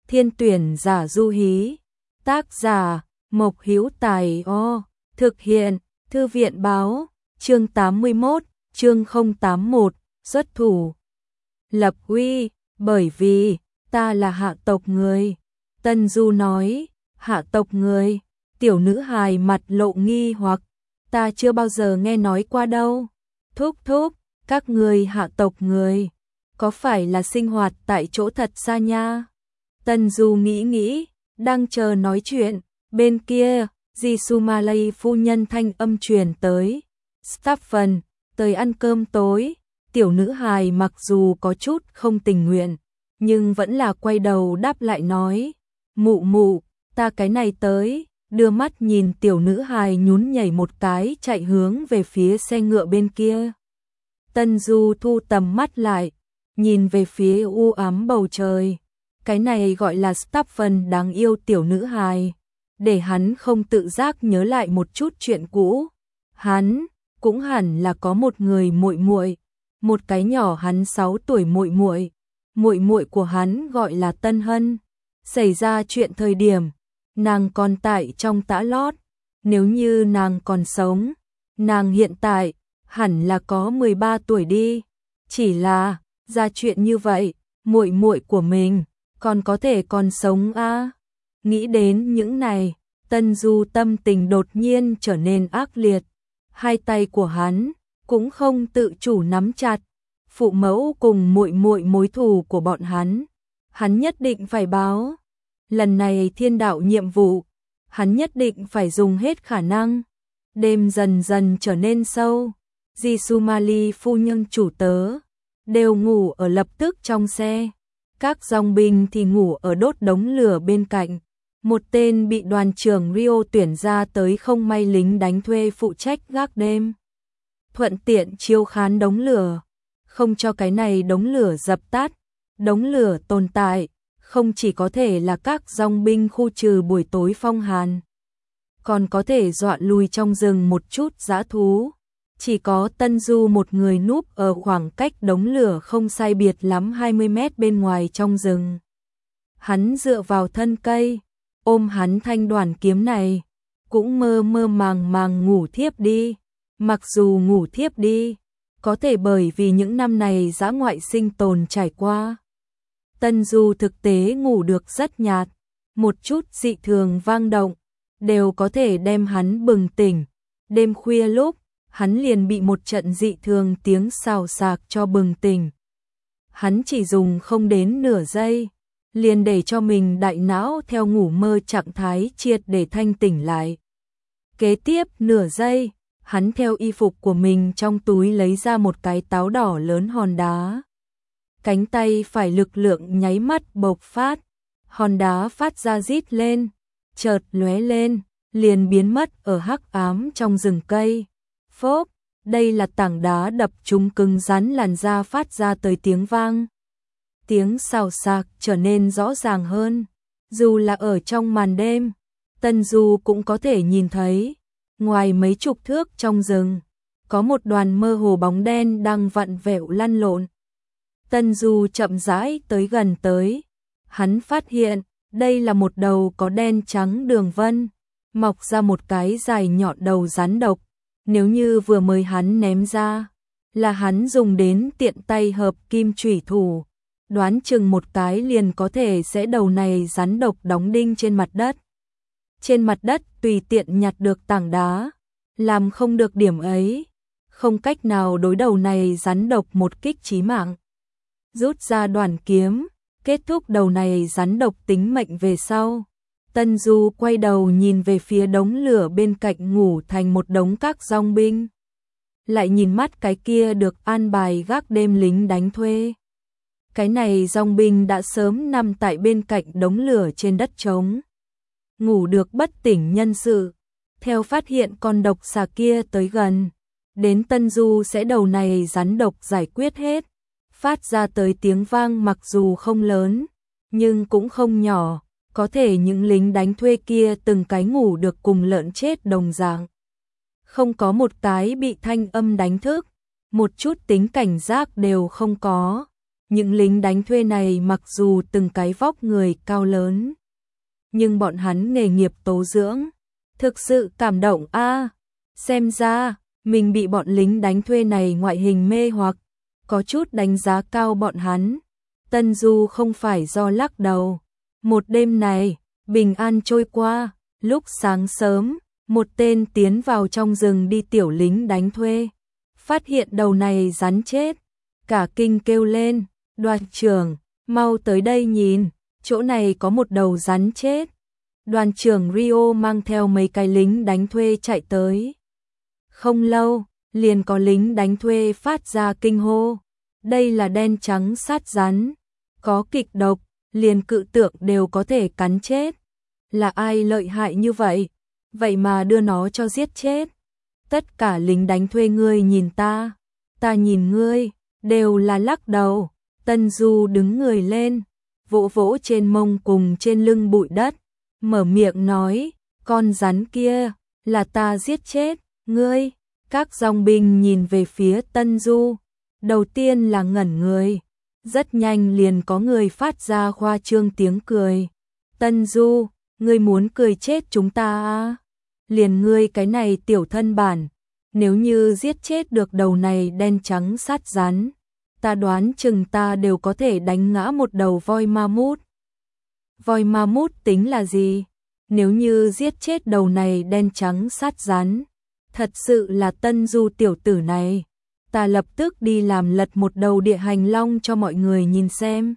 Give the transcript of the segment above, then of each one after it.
Thiên tuyển giả du hí. Tác giả Mộc Hữu Tài. Thực hiện Thư viện báo. Chương 81, chương 081, xuất thủ. Lập uy, bởi vì ta là hạ tộc người. Tân Du nói. Hạ tộc người? Tiểu nữ hài mặt lộ nghi hoặc. Ta chưa bao giờ nghe nói qua đâu. Thúc thúc, các người hạ tộc người, có phải là sinh hoạt tại chỗ thật xa nha? Tân Du nghĩ, đang chờ nói chuyện. Bên kia, Jisumalai phu nhân thanh âm truyền tới. Stephen, tới ăn cơm tối. Tiểu nữ hài mặc dù có chút không tình nguyện, nhưng vẫn là quay đầu đáp lại nói. Mụ mụ, ta cái này tới. Đưa mắt nhìn tiểu nữ hài nhún nhảy một cái chạy hướng về phía xe ngựa bên kia. Tân Du thu tầm mắt lại, nhìn về phía u ám bầu trời. Cái này gọi là Stephen đáng yêu tiểu nữ hài, để hắn không tự giác nhớ lại một chút chuyện cũ. Hắn cũng hẳn là có một người muội muội, một cái nhỏ hắn 6 tuổi muội muội. Muội muội của hắn gọi là Tân Hân. Xảy ra chuyện thời điểm nàng còn tại trong tã lót, nếu như nàng còn sống, nàng hiện tại hẳn là có 13 tuổi đi. Chỉ là ra chuyện như vậy, muội muội của mình còn có thể còn sống à? Nghĩ đến những này, Tân Du tâm tình đột nhiên trở nên ác liệt. Hai tay của hắn cũng không tự chủ nắm chặt. Phụ mẫu cùng muội muội mối thù của bọn hắn nhất định phải báo. Lần này thiên đạo nhiệm vụ, hắn nhất định phải dùng hết khả năng. Đêm dần dần trở nên sâu. Jisumali phu nhân chủ tớ đều ngủ ở lập tức trong xe. Các dòng binh thì ngủ ở đốt đống lửa bên cạnh. Một tên bị đoàn trưởng Rio tuyển ra tới không may lính đánh thuê phụ trách gác đêm, thuận tiện chiếu khán đống lửa, không cho cái này đống lửa dập tắt. Đống lửa tồn tại không chỉ có thể là các dòng binh khu trừ buổi tối phong hàn, còn có thể dọa lùi trong rừng một chút dã thú. Chỉ có Tân Du một người núp ở khoảng cách đống lửa không sai biệt lắm 20 mét bên ngoài trong rừng. Hắn dựa vào thân cây, ôm hắn thanh đoàn kiếm này, cũng mơ mơ màng màng ngủ thiếp đi. Mặc dù ngủ thiếp đi, có thể bởi vì những năm này dã ngoại sinh tồn trải qua, Tân Du thực tế ngủ được rất nhạt, một chút dị thường vang động đều có thể đem hắn bừng tỉnh. Đêm khuya lúc, hắn liền bị một trận dị thường tiếng xào xạc cho bừng tỉnh. Hắn chỉ dùng không đến nửa giây, liền để cho mình đại não theo ngủ mơ trạng thái triệt để thanh tỉnh lại. Kế tiếp nửa giây, hắn theo y phục của mình trong túi lấy ra một cái táo đỏ lớn hòn đá. Cánh tay phải lực lượng nháy mắt bộc phát, hòn đá phát ra rít lên, chợt lóe lên, liền biến mất ở hắc ám trong rừng cây. Phốp, đây là tảng đá đập trúng cứng rắn làn da phát ra tới tiếng vang. Tiếng xào xạc trở nên rõ ràng hơn, dù là ở trong màn đêm, Tân Du cũng có thể nhìn thấy. Ngoài mấy chục thước trong rừng, có một đoàn mơ hồ bóng đen đang vặn vẹo lăn lộn. Tân Du chậm rãi tới gần tới, hắn phát hiện đây là một đầu có đen trắng đường vân, mọc ra một cái dài nhọn đầu rắn độc. Nếu như vừa mới hắn ném ra, là hắn dùng đến tiện tay hợp kim chủy thủ, đoán chừng một cái liền có thể sẽ đầu này rắn độc đóng đinh trên mặt đất. Trên mặt đất tùy tiện nhặt được tảng đá, làm không được điểm ấy, không cách nào đối đầu này rắn độc một kích chí mạng. Rút ra đoàn kiếm, kết thúc đầu này rắn độc tính mệnh về sau. Tân Du quay đầu nhìn về phía đống lửa bên cạnh ngủ thành một đống các dòng binh. Lại nhìn mắt cái kia được an bài gác đêm lính đánh thuê. Cái này dòng binh đã sớm nằm tại bên cạnh đống lửa trên đất trống, ngủ được bất tỉnh nhân sự. Theo phát hiện con độc xà kia tới gần, đến Tân Du sẽ đầu này rắn độc giải quyết hết. Phát ra tới tiếng vang mặc dù không lớn, nhưng cũng không nhỏ, có thể những lính đánh thuê kia từng cái ngủ được cùng lợn chết đồng dạng. Không có một cái bị thanh âm đánh thức, một chút tính cảnh giác đều không có. Những lính đánh thuê này mặc dù từng cái vóc người cao lớn, nhưng bọn hắn nghề nghiệp tố dưỡng, thực sự cảm động a. Xem ra, mình bị bọn lính đánh thuê này ngoại hình mê hoặc, có chút đánh giá cao bọn hắn. Tân Du không phải do lắc đầu. Một đêm này, bình an trôi qua, lúc sáng sớm, một tên tiến vào trong rừng đi tiểu lính đánh thuê, phát hiện đầu này rắn chết, cả kinh kêu lên, đoàn trưởng, mau tới đây nhìn, chỗ này có một đầu rắn chết. Đoàn trưởng Rio mang theo mấy cái lính đánh thuê chạy tới. Không lâu, liền có lính đánh thuê phát ra kinh hô. Đây là đen trắng sát rắn, có kịch độc, liền cự tượng đều có thể cắn chết. Là ai lợi hại như vậy? Vậy mà đưa nó cho giết chết. Tất cả lính đánh thuê ngươi nhìn ta nhìn ngươi, đều là lắc đầu. Tân Du đứng người lên, vỗ vỗ trên mông cùng trên lưng bụi đất, mở miệng nói, con rắn kia, là ta giết chết, ngươi. Các dòng binh nhìn về phía Tân Du, đầu tiên là ngẩn người, rất nhanh liền có người phát ra khoa trương tiếng cười. Tân Du, ngươi muốn cười chết chúng ta à? Liền ngươi cái này tiểu thân bản, nếu như giết chết được đầu này đen trắng sát rắn, ta đoán chừng ta đều có thể đánh ngã một đầu voi ma mút. Voi ma mút tính là gì? Nếu như giết chết đầu này đen trắng sát rắn, thật sự là Tân Du tiểu tử này, ta lập tức đi làm lật một đầu địa hành long cho mọi người nhìn xem.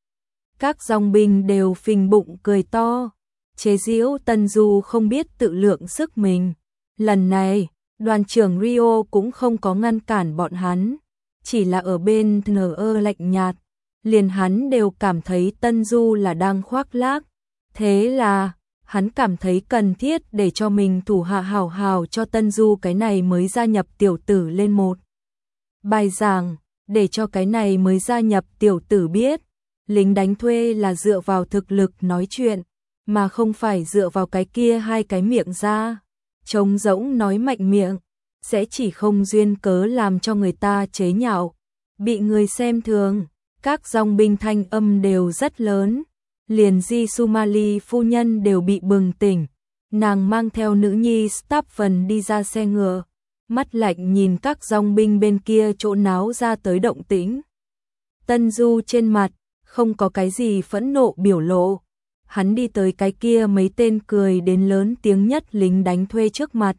Các dòng binh đều phình bụng cười to, chế giễu Tân Du không biết tự lượng sức mình. Lần này, đoàn trưởng Rio cũng không có ngăn cản bọn hắn, chỉ là ở bên nở lạnh nhạt, liền hắn đều cảm thấy Tân Du là đang khoác lác. Thế là, hắn cảm thấy cần thiết để cho mình thủ hạ hào hào cho Tân Du cái này mới gia nhập tiểu tử lên một bài giảng, để cho cái này mới gia nhập tiểu tử biết, lính đánh thuê là dựa vào thực lực nói chuyện, mà không phải dựa vào cái kia hai cái miệng ra. Trống rỗng nói mạnh miệng, sẽ chỉ không duyên cớ làm cho người ta chế nhạo, bị người xem thường. Các dòng binh thanh âm đều rất lớn, liền Di Sumali phu nhân đều bị bừng tỉnh, nàng mang theo nữ nhi Stapfen đi ra xe ngựa, mắt lạnh nhìn các dòng binh bên kia chỗ náo ra tới động tĩnh. Tân Du trên mặt không có cái gì phẫn nộ biểu lộ, hắn đi tới cái kia mấy tên cười đến lớn tiếng nhất lính đánh thuê trước mặt.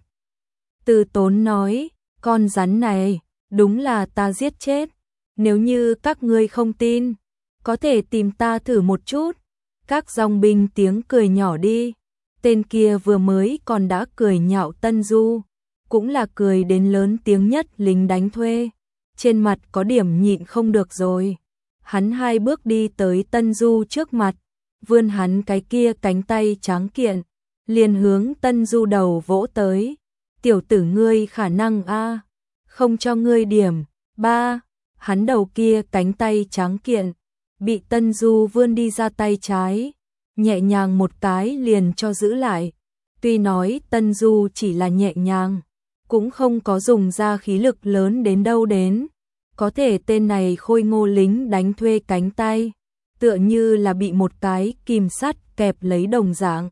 Từ tốn nói, con rắn này, đúng là ta giết chết. Nếu như các ngươi không tin, có thể tìm ta thử một chút. Các dòng binh tiếng cười nhỏ đi. Tên kia vừa mới còn đã cười nhạo Tân Du, cũng là cười đến lớn tiếng nhất lính đánh thuê. Trên mặt có điểm nhịn không được rồi. Hắn hai bước đi tới Tân Du trước mặt, vươn hắn cái kia cánh tay tráng kiện, liền hướng Tân Du đầu vỗ tới. Tiểu tử ngươi khả năng a, không cho ngươi điểm. Ba, hắn đầu kia cánh tay tráng kiện, bị Tân Du vươn đi ra tay trái, nhẹ nhàng một cái liền cho giữ lại. Tuy nói Tân Du chỉ là nhẹ nhàng, cũng không có dùng ra khí lực lớn đến đâu đến. Có thể tên này khôi ngô lính đánh thuê cánh tay, tựa như là bị một cái kìm sắt kẹp lấy đồng dạng.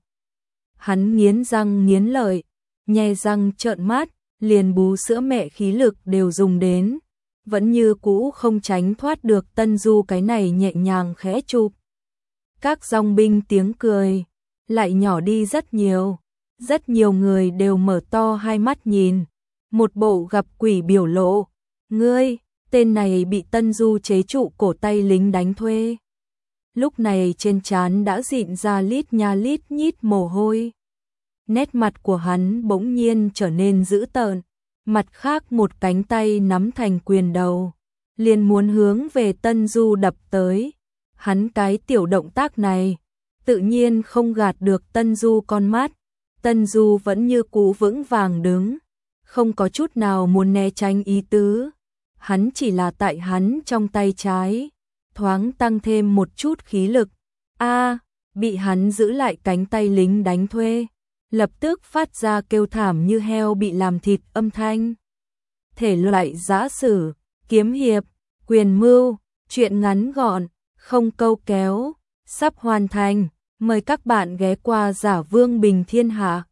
Hắn nghiến răng nghiến lợi, nhe răng trợn mắt, liền bú sữa mẹ khí lực đều dùng đến, vẫn như cũ không tránh thoát được Tân Du cái này nhẹ nhàng khẽ chụp. Các dòng binh tiếng cười lại nhỏ đi rất nhiều người đều mở to hai mắt nhìn, một bộ gặp quỷ biểu lộ. Ngươi, tên này bị Tân Du chế trụ cổ tay lính đánh thuê. Lúc này trên trán đã dịn ra lít nha lít nhít mồ hôi. Nét mặt của hắn bỗng nhiên trở nên dữ tợn, mặt khác một cánh tay nắm thành quyền đầu, liền muốn hướng về Tân Du đập tới. Hắn cái tiểu động tác này, tự nhiên không gạt được Tân Du con mắt. Tân Du vẫn như cũ vững vàng đứng, không có chút nào muốn né tránh ý tứ. Hắn chỉ là tại hắn trong tay trái, thoáng tăng thêm một chút khí lực. Bị hắn giữ lại cánh tay lính đánh thuê, lập tức phát ra kêu thảm như heo bị làm thịt âm thanh. Thể loại giã sử, kiếm hiệp, quyền mưu, Chuyện ngắn gọn, không câu kéo, sắp hoàn thành. Mời các bạn ghé qua Giả Vương Bình Thiên Hạ.